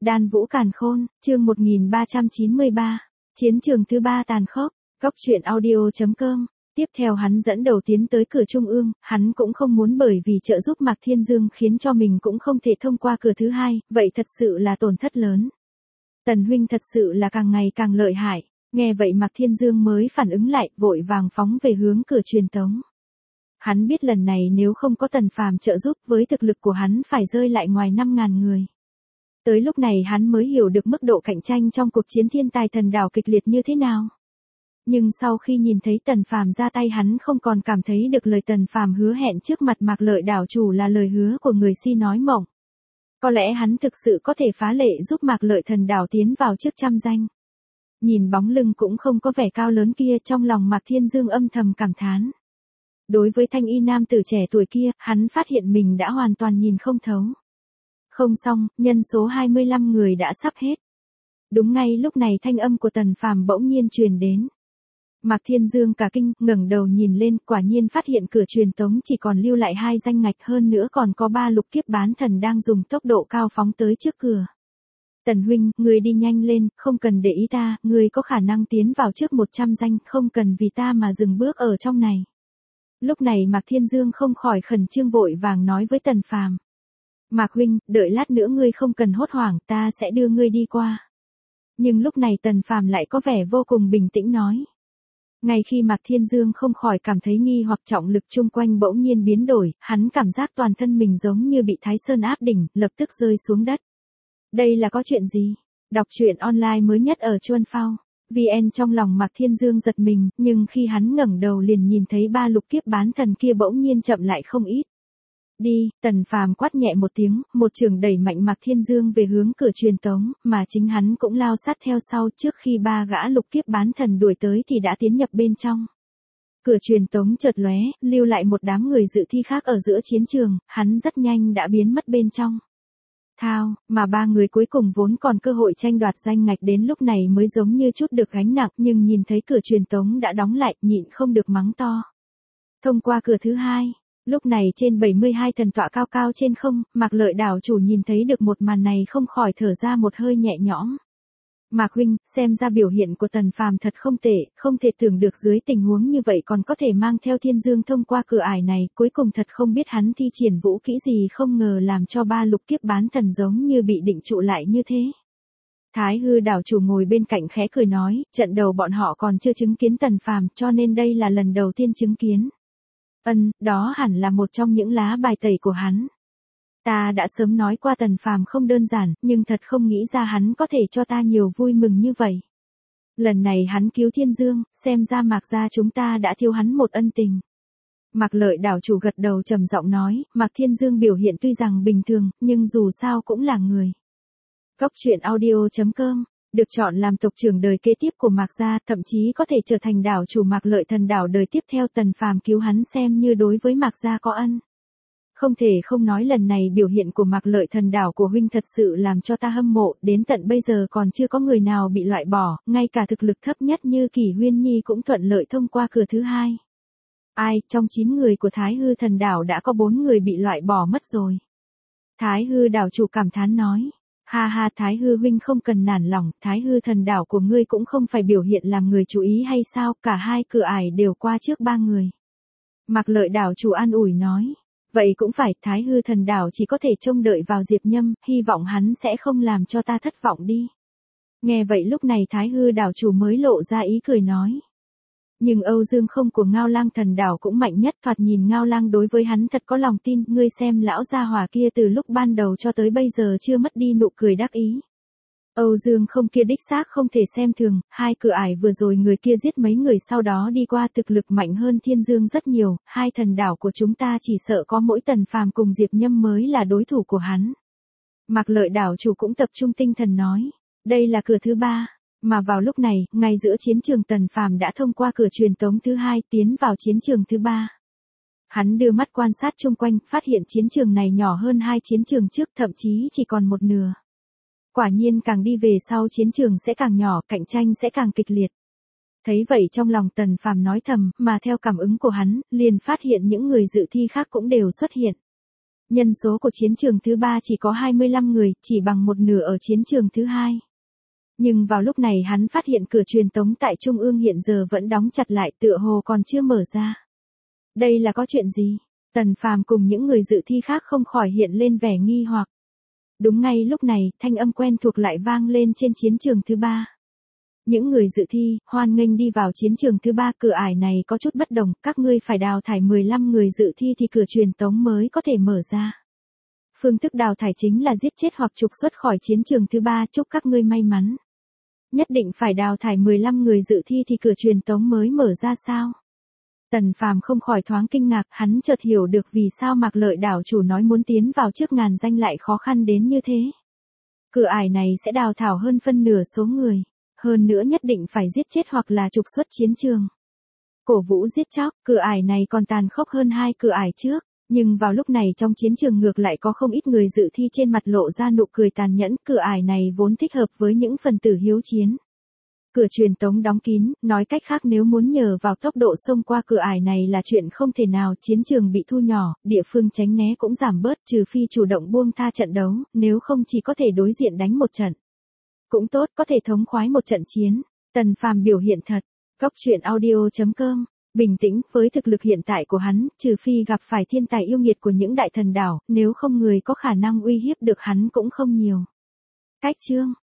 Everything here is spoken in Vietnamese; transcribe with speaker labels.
Speaker 1: Đan Vũ Càn Khôn, chương 1393, chiến trường thứ 3 tàn khốc, Cốc truyện audio.com. Tiếp theo hắn dẫn đầu tiến tới cửa trung ương, hắn cũng không muốn bởi vì trợ giúp Mạc Thiên Dương khiến cho mình cũng không thể thông qua cửa thứ 2, vậy thật sự là tổn thất lớn. Tần huynh thật sự là càng ngày càng lợi hại, nghe vậy Mạc Thiên Dương mới phản ứng lại, vội vàng phóng về hướng cửa truyền tống. Hắn biết lần này nếu không có Tần Phàm trợ giúp với thực lực của hắn phải rơi lại ngoài 5.000 người. Tới lúc này hắn mới hiểu được mức độ cạnh tranh trong cuộc chiến thiên tài thần đảo kịch liệt như thế nào. Nhưng sau khi nhìn thấy Tần Phàm ra tay hắn không còn cảm thấy được lời Tần Phàm hứa hẹn trước mặt Mạc Lợi đảo chủ là lời hứa của người si nói mộng. Có lẽ hắn thực sự có thể phá lệ giúp Mạc Lợi thần đảo tiến vào trước trăm danh. Nhìn bóng lưng cũng không có vẻ cao lớn kia, trong lòng Mạc Thiên Dương âm thầm cảm thán. Đối với thanh y nam tử trẻ tuổi kia, hắn phát hiện mình đã hoàn toàn nhìn không thấu. Không xong, nhân số 25 người đã sắp hết. Đúng ngay lúc này thanh âm của Tần Phàm bỗng nhiên truyền đến. Mạc Thiên Dương cả kinh, ngẩng đầu nhìn lên, quả nhiên phát hiện cửa truyền tống chỉ còn lưu lại 2 danh ngạch, hơn nữa còn có 3 lục kiếp bán thần đang dùng tốc độ cao phóng tới trước cửa. Tần huynh, người đi nhanh lên, không cần để ý ta, người có khả năng tiến vào trước 100 danh, không cần vì ta mà dừng bước ở trong này. Lúc này Mạc Thiên Dương không khỏi khẩn trương vội vàng nói với Tần Phàm. Mạc huynh, đợi lát nữa ngươi không cần hốt hoảng, ta sẽ đưa ngươi đi qua. Nhưng lúc này Tần Phàm lại có vẻ vô cùng bình tĩnh nói. Ngay khi Mạc Thiên Dương không khỏi cảm thấy nghi hoặc, trọng lực chung quanh bỗng nhiên biến đổi, hắn cảm giác toàn thân mình giống như bị Thái Sơn áp đỉnh, lập tức rơi xuống đất. Đây là có chuyện gì? Đọc truyện online mới nhất ở Chuan Phao. VN. Trong lòng Mạc Thiên Dương giật mình, nhưng khi hắn ngẩng đầu liền nhìn thấy 3 lục kiếp bán thần kia bỗng nhiên chậm lại không ít. Đi, Tần Phàm quát nhẹ một tiếng, một chưởng đẩy mạnh Mạc Thiên Dương về hướng cửa truyền tống, mà chính hắn cũng lao sát theo sau, trước khi 3 gã lục kiếp bán thần đuổi tới thì đã tiến nhập bên trong. Cửa truyền tống chợt lóe, lưu lại một đám người dự thi khác ở giữa chiến trường, hắn rất nhanh đã biến mất bên trong. Thao, mà 3 người cuối cùng vốn còn cơ hội tranh đoạt danh ngạch đến lúc này mới giống như chút được gánh nặng, nhưng nhìn thấy cửa truyền tống đã đóng lại, nhịn không được mắng to. Thông qua cửa thứ 2. Lúc này trên 72 thần tọa cao cao trên không, Mạc Lợi đảo chủ nhìn thấy được một màn này không khỏi thở ra một hơi nhẹ nhõm. Mạc huynh, xem ra biểu hiện của Tần Phàm thật không tệ, không thể tưởng được dưới tình huống như vậy còn có thể mang theo Thiên Dương thông qua cửa ải này, cuối cùng thật không biết hắn thi triển vũ kỹ gì, không ngờ làm cho 3 lục kiếp bán thần giống như bị định trụ lại như thế. Thái Hư đảo chủ ngồi bên cạnh khẽ cười nói, trận đầu bọn họ còn chưa chứng kiến Tần Phàm, cho nên đây là lần đầu tiên chứng kiến. Đó hẳn là một trong những lá bài tẩy của hắn. Ta đã sớm nói qua Tần Phàm không đơn giản, nhưng thật không nghĩ ra hắn có thể cho ta nhiều vui mừng như vậy. Lần này hắn cứu Thiên Dương, xem ra Mạc gia chúng ta đã thiếu hắn một ân tình. Mạc Lợi đảo chủ gật đầu trầm giọng nói, Mạc Thiên Dương biểu hiện tuy rằng bình thường, nhưng dù sao cũng là người. Cốc truyện audio.com. Được chọn làm tộc trưởng đời kế tiếp của Mạc gia, thậm chí có thể trở thành đảo chủ Mạc Lợi thần đảo đời tiếp theo, Tần Phàm cứu hắn xem như đối với Mạc gia có ân. Không thể không nói lần này biểu hiện của Mạc Lợi thần đảo của huynh thật sự làm cho ta hâm mộ, đến tận bây giờ còn chưa có người nào bị loại bỏ, ngay cả thực lực thấp nhất như Kỷ Huyên Nhi cũng thuận lợi thông qua cửa thứ 2. Ai, trong 9 người của Thái Hư thần đảo đã có 4 người bị loại bỏ mất rồi. Thái Hư đảo chủ cảm thán nói. Ha ha, Thái Hư huynh không cần nản lòng, Thái Hư thần đảo của ngươi cũng không phải biểu hiện làm người chú ý hay sao, cả 2 cửa ải đều qua trước 3 người. Mạc Lợi đảo chủ an ủi nói, vậy cũng phải, Thái Hư thần đảo chỉ có thể trông đợi vào Diệp Nhâm, hy vọng hắn sẽ không làm cho ta thất vọng đi. Nghe vậy lúc này Thái Hư đảo chủ mới lộ ra ý cười nói. Nhưng Âu Dương Không của Ngao Lang thần đảo cũng mạnh nhất, thoạt nhìn Ngao Lang đối với hắn thật có lòng tin, ngươi xem lão gia hỏa kia từ lúc ban đầu cho tới bây giờ chưa mất đi nụ cười đắc ý. Âu Dương Không kia đích xác không thể xem thường, 2 cửa ải vừa rồi người kia giết mấy người sau đó đi qua, thực lực mạnh hơn Thiên Dương rất nhiều, 2 thần đảo của chúng ta chỉ sợ có mỗi Tần Phàm cùng Diệp Nhâm mới là đối thủ của hắn. Mạc Lợi đảo chủ cũng tập trung tinh thần nói, đây là cửa thứ 3. Mà vào lúc này, ngay giữa chiến trường Tần Phàm đã thông qua cửa truyền tống thứ 2 tiến vào chiến trường thứ 3. Hắn đưa mắt quan sát chung quanh, phát hiện chiến trường này nhỏ hơn 2 chiến trường trước, thậm chí chỉ còn một nửa. Quả nhiên càng đi về sau chiến trường sẽ càng nhỏ, cạnh tranh sẽ càng kịch liệt. Thấy vậy trong lòng Tần Phàm nói thầm, mà theo cảm ứng của hắn, liền phát hiện những người dự thi khác cũng đều xuất hiện. Nhân số của chiến trường thứ 3 chỉ có 25 người, chỉ bằng một nửa ở chiến trường thứ 2. Nhưng vào lúc này hắn phát hiện cửa truyền tống tại Trung ương hiện giờ vẫn đóng chặt lại, tựa hồ còn chưa mở ra. Đây là có chuyện gì? Tần Phàm cùng những người dự thi khác không khỏi hiện lên vẻ nghi hoặc. Đúng ngay lúc này, thanh âm quen thuộc lại vang lên trên chiến trường thứ 3. Những người dự thi, hoan nghênh đi vào chiến trường thứ 3, cửa ải này có chút bất đồng, các ngươi phải đào thải 15 người dự thi thì cửa truyền tống mới có thể mở ra. Phương thức đào thải chính là giết chết hoặc trục xuất khỏi chiến trường thứ 3, chúc các ngươi may mắn. Nhất định phải đào thải 15 người dự thi thì cửa truyền tống mới mở ra sao? Tần Phàm không khỏi thoáng kinh ngạc, hắn chợt hiểu được vì sao Mạc Lợi đảo chủ nói muốn tiến vào trước ngàn danh lại khó khăn đến như thế. Cửa ải này sẽ đào thải hơn phân nửa số người, hơn nữa nhất định phải giết chết hoặc là trục xuất chiến trường. Cổ vũ giết chóc, cửa ải này còn tàn khốc hơn hai cửa ải trước, nhưng vào lúc này trong chiến trường ngược lại có không ít người dự thi trên mặt lộ ra nụ cười tàn nhẫn, cửa ải này vốn thích hợp với những phần tử hiếu chiến. Cửa truyền tống đóng kín, nói cách khác nếu muốn nhờ vào tốc độ xông qua cửa ải này là chuyện không thể nào, chiến trường bị thu nhỏ, địa phương tránh né cũng giảm bớt, trừ phi chủ động buông tha trận đấu, nếu không chỉ có thể đối diện đánh một trận. Cũng tốt, có thể thống khoái một trận chiến. Tần Phàm biểu hiện thật. Góc truyện audio.com. Bình tĩnh, với thực lực hiện tại của hắn, trừ phi gặp phải thiên tài yêu nghiệt của những đại thần đảo, nếu không người có khả năng uy hiếp được hắn cũng không nhiều. Cách chương